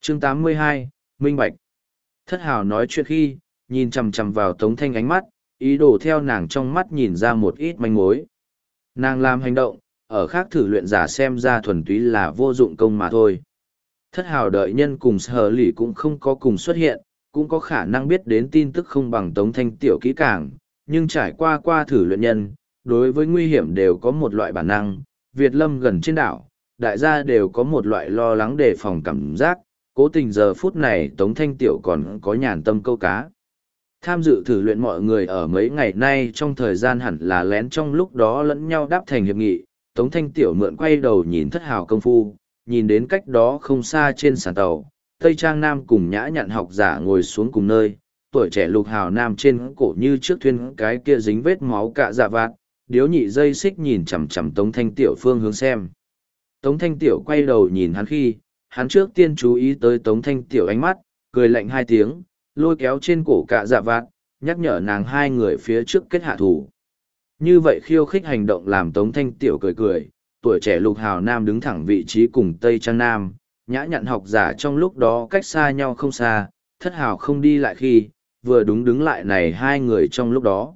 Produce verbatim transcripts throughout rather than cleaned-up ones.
chương tám mươi hai, Minh Bạch. Thất hào nói chuyện khi, nhìn chằm chằm vào Tống Thanh ánh mắt, ý đồ theo nàng trong mắt nhìn ra một ít manh mối. Nàng làm hành động, ở khác thử luyện giả xem ra thuần túy là vô dụng công mà thôi. Thất hào đợi nhân cùng sở lì cũng không có cùng xuất hiện, cũng có khả năng biết đến tin tức không bằng Tống Thanh tiểu kỹ càng, nhưng trải qua qua thử luyện nhân, đối với nguy hiểm đều có một loại bản năng. Việt Lâm gần trên đảo, đại gia đều có một loại lo lắng đề phòng cảm giác, cố tình giờ phút này Tống Thanh tiểu còn có nhàn tâm câu cá. Tham dự thử luyện mọi người ở mấy ngày nay trong thời gian hẳn là lén trong lúc đó lẫn nhau đáp thành hiệp nghị, Tống Thanh tiểu mượn quay đầu nhìn thất hào công phu, nhìn đến cách đó không xa trên sàn tàu, Tây Trang Nam cùng nhã nhặn học giả ngồi xuống cùng nơi, tuổi trẻ lục hào nam trên cổ như trước thuyền cái kia dính vết máu cạ dạ vạt, điếu nhị dây xích nhìn chằm chằm Tống Thanh tiểu phương hướng xem. Tống Thanh tiểu quay đầu nhìn hắn khi, hắn trước tiên chú ý tới Tống Thanh tiểu ánh mắt, cười lạnh hai tiếng, lôi kéo trên cổ cạ dạ vạt, nhắc nhở nàng hai người phía trước kết hạ thủ. Như vậy khiêu khích hành động làm Tống Thanh tiểu cười cười, tuổi trẻ lục hào nam đứng thẳng vị trí cùng Tây Trang Nam, nhã nhặn học giả trong lúc đó cách xa nhau không xa, thất hào không đi lại khi, vừa đúng đứng lại này hai người trong lúc đó.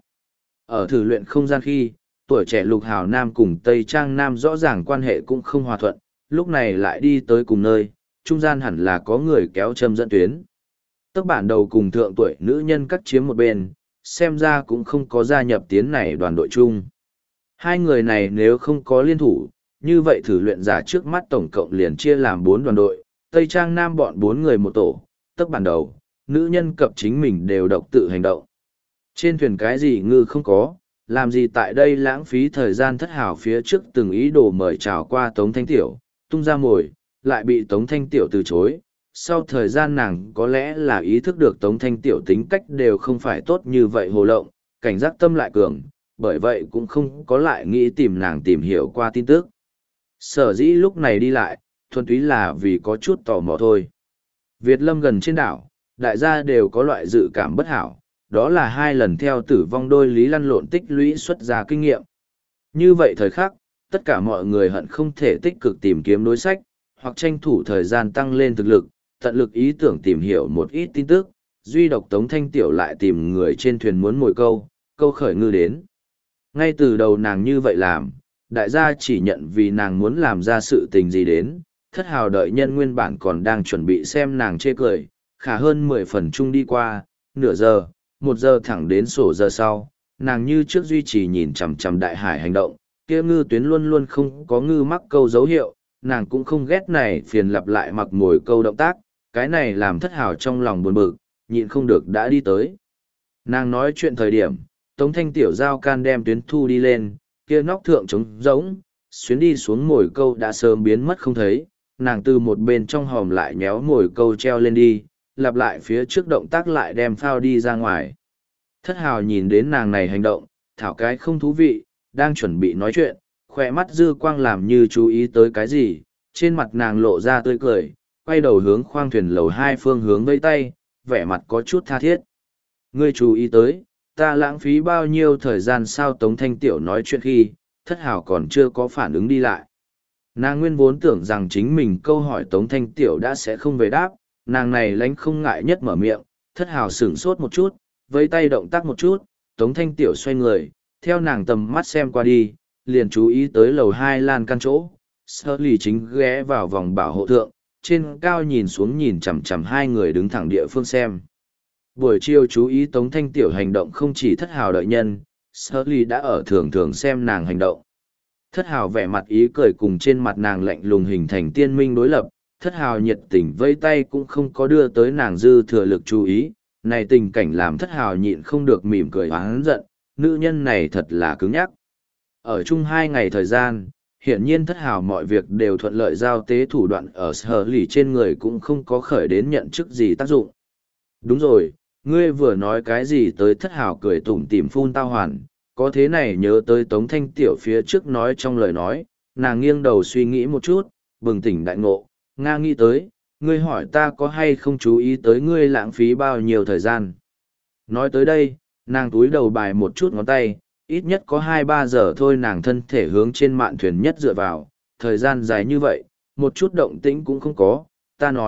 Ở thử luyện không gian khi, tuổi trẻ lục hào nam cùng Tây Trang Nam rõ ràng quan hệ cũng không hòa thuận, lúc này lại đi tới cùng nơi, trung gian hẳn là có người kéo châm dẫn tuyến. Tất bản đầu cùng thượng tuổi nữ nhân cắt chiếm một bên, xem ra cũng không có gia nhập tiến này đoàn đội chung. Hai người này nếu không có liên thủ, như vậy thử luyện giả trước mắt tổng cộng liền chia làm bốn đoàn đội, Tây Trang Nam bọn bốn người một tổ, tất bản đầu, nữ nhân cập chính mình đều độc tự hành động. Trên thuyền cái gì ngư không có, làm gì tại đây lãng phí thời gian thất hảo phía trước từng ý đồ mời chào qua Tống Thanh Tiểu, tung ra mồi, lại bị Tống Thanh Tiểu từ chối. Sau thời gian nàng có lẽ là ý thức được Tống Thanh Tiểu tính cách đều không phải tốt như vậy hồ lộng, cảnh giác tâm lại cường, bởi vậy cũng không có lại nghĩ tìm nàng tìm hiểu qua tin tức. Sở dĩ lúc này đi lại, thuần túy là vì có chút tò mò thôi. Việt Lâm gần trên đảo, đại gia đều có loại dự cảm bất hảo, đó là hai lần theo tử vong đôi lý lăn lộn tích lũy xuất ra kinh nghiệm. Như vậy thời khắc, tất cả mọi người hận không thể tích cực tìm kiếm đối sách, hoặc tranh thủ thời gian tăng lên thực lực, tận lực ý tưởng tìm hiểu một ít tin tức, duy độc Tống Thanh Tiểu lại tìm người trên thuyền muốn mồi câu, câu khởi ngư đến. Ngay từ đầu nàng như vậy làm, đại gia chỉ nhận vì nàng muốn làm ra sự tình gì đến, thất hào đợi nhân nguyên bản còn đang chuẩn bị xem nàng chê cười, khả hơn mười phần chung đi qua, nửa giờ, một giờ thẳng đến sổ giờ sau, nàng như trước duy trì nhìn chằm chằm đại hải hành động, kia ngư tuyến luôn luôn không có ngư mắc câu dấu hiệu, nàng cũng không ghét này phiền lặp lại mặc mồi câu động tác, cái này làm thất hào trong lòng buồn bực, nhịn không được đã đi tới. Nàng nói chuyện thời điểm, Tống Thanh Tiểu giao can đem tuyến thu đi lên, kia nóc thượng trống rỗng, xuyến đi xuống mồi câu đã sớm biến mất không thấy, nàng từ một bên trong hòm lại nhéo mồi câu treo lên đi, lặp lại phía trước động tác lại đem phao đi ra ngoài. Thất hào nhìn đến nàng này hành động, thảo cái không thú vị, đang chuẩn bị nói chuyện, khỏe mắt dư quang làm như chú ý tới cái gì, trên mặt nàng lộ ra tươi cười, quay đầu hướng khoang thuyền lầu hai phương hướng vây tay, vẻ mặt có chút tha thiết. Ngươi chú ý tới, ta lãng phí bao nhiêu thời gian sao Tống Thanh Tiểu nói chuyện khi, thất hào còn chưa có phản ứng đi lại. Nàng nguyên vốn tưởng rằng chính mình câu hỏi Tống Thanh Tiểu đã sẽ không về đáp, nàng này lánh không ngại nhất mở miệng, thất hào sửng sốt một chút, vây tay động tác một chút, Tống Thanh Tiểu xoay người, theo nàng tầm mắt xem qua đi, liền chú ý tới lầu hai lan căn chỗ, sơ lì chính ghé vào vòng bảo hộ thượng, trên cao nhìn xuống nhìn chằm chằm hai người đứng thẳng địa phương xem. Buổi chiều chú ý Tống Thanh Tiểu hành động không chỉ thất hào đợi nhân, sơ lì đã ở thường thường xem nàng hành động. Thất hào vẻ mặt ý cười cùng trên mặt nàng lạnh lùng hình thành tiên minh đối lập, thất hào nhiệt tình vây tay cũng không có đưa tới nàng dư thừa lực chú ý, này tình cảnh làm thất hào nhịn không được mỉm cười oán giận, nữ nhân này thật là cứng nhắc. Ở chung hai ngày thời gian, hiển nhiên thất hào mọi việc đều thuận lợi, giao tế thủ đoạn ở sở lì trên người cũng không có khởi đến nhận chức gì tác dụng. Đúng rồi, ngươi vừa nói cái gì tới thất hào cười tủm tỉm phun tao hoàn, có thế này nhớ tới Tống Thanh Tiểu phía trước nói trong lời nói, nàng nghiêng đầu suy nghĩ một chút, bừng tỉnh đại ngộ, Nga nghĩ tới, ngươi hỏi ta có hay không chú ý tới ngươi lãng phí bao nhiêu thời gian. Nói tới đây, nàng túi đầu bài một chút ngón tay, ít nhất có hai ba giờ thôi, nàng thân thể hướng trên mạn thuyền nhất dựa vào, thời gian dài như vậy, một chút động tĩnh cũng không có, ta nói,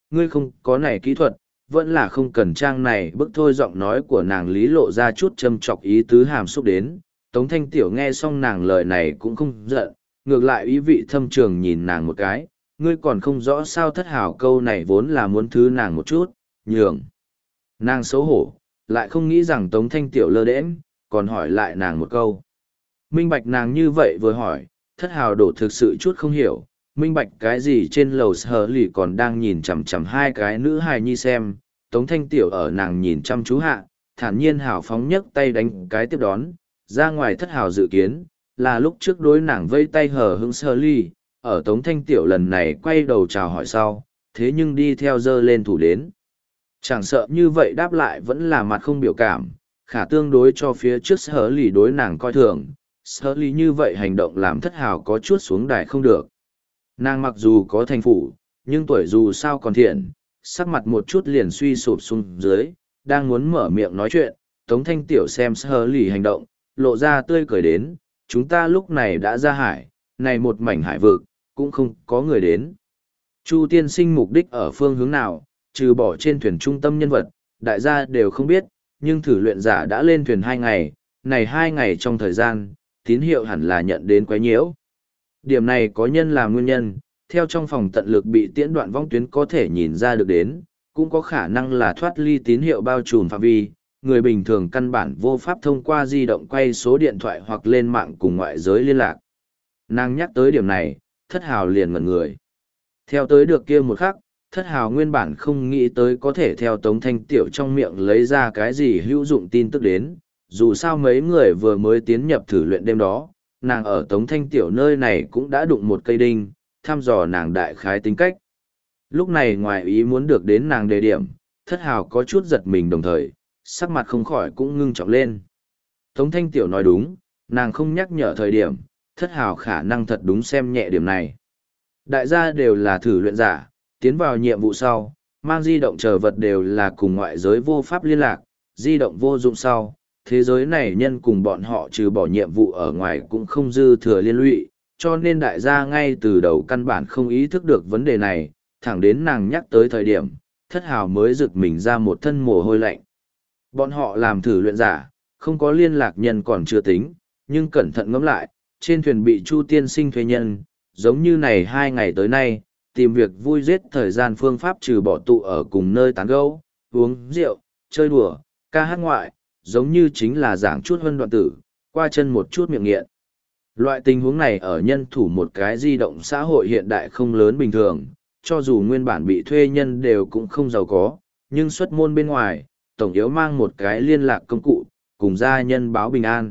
ngươi không có này kỹ thuật, vẫn là không cần trang này bức thôi. Giọng nói của nàng lý lộ ra chút châm chọc ý tứ hàm xúc đến. Tống Thanh Tiểu nghe xong nàng lời này cũng không giận, ngược lại ý vị thâm trường nhìn nàng một cái, ngươi còn không rõ sao thất hảo câu này vốn là muốn thứ nàng một chút, nhường. Nàng xấu hổ, lại không nghĩ rằng Tống Thanh Tiểu lơ đễnh, còn hỏi lại nàng một câu. Minh bạch nàng như vậy vừa hỏi, thất hào đổ thực sự chút không hiểu, minh bạch cái gì trên lầu sở lì còn đang nhìn chằm chằm hai cái nữ hài nhi xem, Tống Thanh Tiểu ở nàng nhìn chăm chú hạ, thản nhiên hào phóng nhấc tay đánh cái tiếp đón, ra ngoài thất hào dự kiến, là lúc trước đối nàng vây tay hở hững sở lì, ở Tống Thanh Tiểu lần này quay đầu chào hỏi sau, thế nhưng đi theo dơ lên thủ đến. Chẳng sợ như vậy đáp lại vẫn là mặt không biểu cảm, khả tương đối cho phía trước sở lì đối nàng coi thường, sở lì như vậy hành động làm thất hào có chút xuống đài không được. Nàng mặc dù có thành phủ, nhưng tuổi dù sao còn thiện, sắc mặt một chút liền suy sụp xuống dưới, đang muốn mở miệng nói chuyện, Tống Thanh Tiểu xem sở lì hành động, lộ ra tươi cười đến, chúng ta lúc này đã ra hải, này một mảnh hải vực, cũng không có người đến. Chu tiên sinh mục đích ở phương hướng nào, trừ bỏ trên thuyền trung tâm nhân vật, đại gia đều không biết, nhưng thử luyện giả đã lên thuyền hai ngày, này hai ngày trong thời gian, tín hiệu hẳn là nhận đến quấy nhiễu. Điểm này có nhân là nguyên nhân, theo trong phòng tận lực bị tiễn đoạn vong tuyến có thể nhìn ra được đến, cũng có khả năng là thoát ly tín hiệu bao trùm phạm vi, người bình thường căn bản vô pháp thông qua di động quay số điện thoại hoặc lên mạng cùng ngoại giới liên lạc. Nàng nhắc tới điểm này, thất hào liền ngẩn người. Theo tới được kia một khắc, thất hào nguyên bản không nghĩ tới có thể theo Tống Thanh Tiểu trong miệng lấy ra cái gì hữu dụng tin tức đến, dù sao mấy người vừa mới tiến nhập thử luyện đêm đó, nàng ở Tống Thanh Tiểu nơi này cũng đã đụng một cây đinh, thăm dò nàng đại khái tính cách. Lúc này ngoài ý muốn được đến nàng đề điểm, thất hào có chút giật mình đồng thời, sắc mặt không khỏi cũng ngưng trọng lên. Tống Thanh Tiểu nói đúng, nàng không nhắc nhở thời điểm, thất hào khả năng thật đúng xem nhẹ điểm này. Đại gia đều là thử luyện giả, tiến vào nhiệm vụ sau, mang di động chờ vật đều là cùng ngoại giới vô pháp liên lạc, di động vô dụng sau, thế giới này nhân cùng bọn họ trừ bỏ nhiệm vụ ở ngoài cũng không dư thừa liên lụy, cho nên đại gia ngay từ đầu căn bản không ý thức được vấn đề này, thẳng đến nàng nhắc tới thời điểm, thất hào mới rực mình ra một thân mồ hôi lạnh. Bọn họ làm thử luyện giả, không có liên lạc nhân còn chưa tính, nhưng cẩn thận ngẫm lại, trên thuyền bị Chu tiên sinh thuê nhân, giống như này hai ngày tới nay, tìm việc vui giết thời gian phương pháp trừ bỏ tụ ở cùng nơi tán gẫu, uống rượu, chơi đùa, ca hát ngoại, giống như chính là giảng chút hơn đoạn tử, qua chân một chút miệng nghiện. Loại tình huống này ở nhân thủ một cái di động xã hội hiện đại không lớn bình thường, cho dù nguyên bản bị thuê nhân đều cũng không giàu có, nhưng xuất môn bên ngoài, tổng yếu mang một cái liên lạc công cụ, cùng gia nhân báo bình an.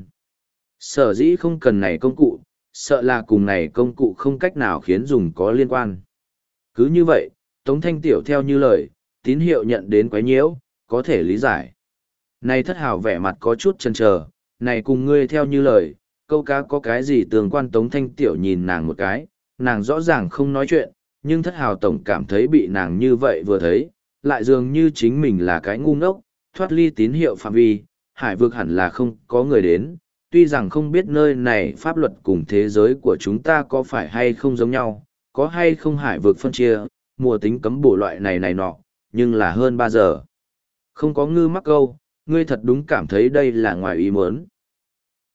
Sở dĩ không cần này công cụ, sợ là cùng này công cụ không cách nào khiến dùng có liên quan. Cứ như vậy, Tống Thanh Tiểu theo như lời, tín hiệu nhận đến quấy nhiễu, có thể lý giải. Này thất hào vẻ mặt có chút chần chờ, này cùng ngươi theo như lời, câu cá có cái gì tương quan. Tống Thanh Tiểu nhìn nàng một cái, nàng rõ ràng không nói chuyện, nhưng thất hào tổng cảm thấy bị nàng như vậy vừa thấy, lại dường như chính mình là cái ngu ngốc, thoát ly tín hiệu phạm vi, hải vực hẳn là không có người đến, tuy rằng không biết nơi này pháp luật cùng thế giới của chúng ta có phải hay không giống nhau, có hay không hải vực phân chia, mùa tính cấm bổ loại này này nọ, nhưng là hơn ba giờ. Không có ngư mắc câu, ngươi thật đúng cảm thấy đây là ngoài ý muốn.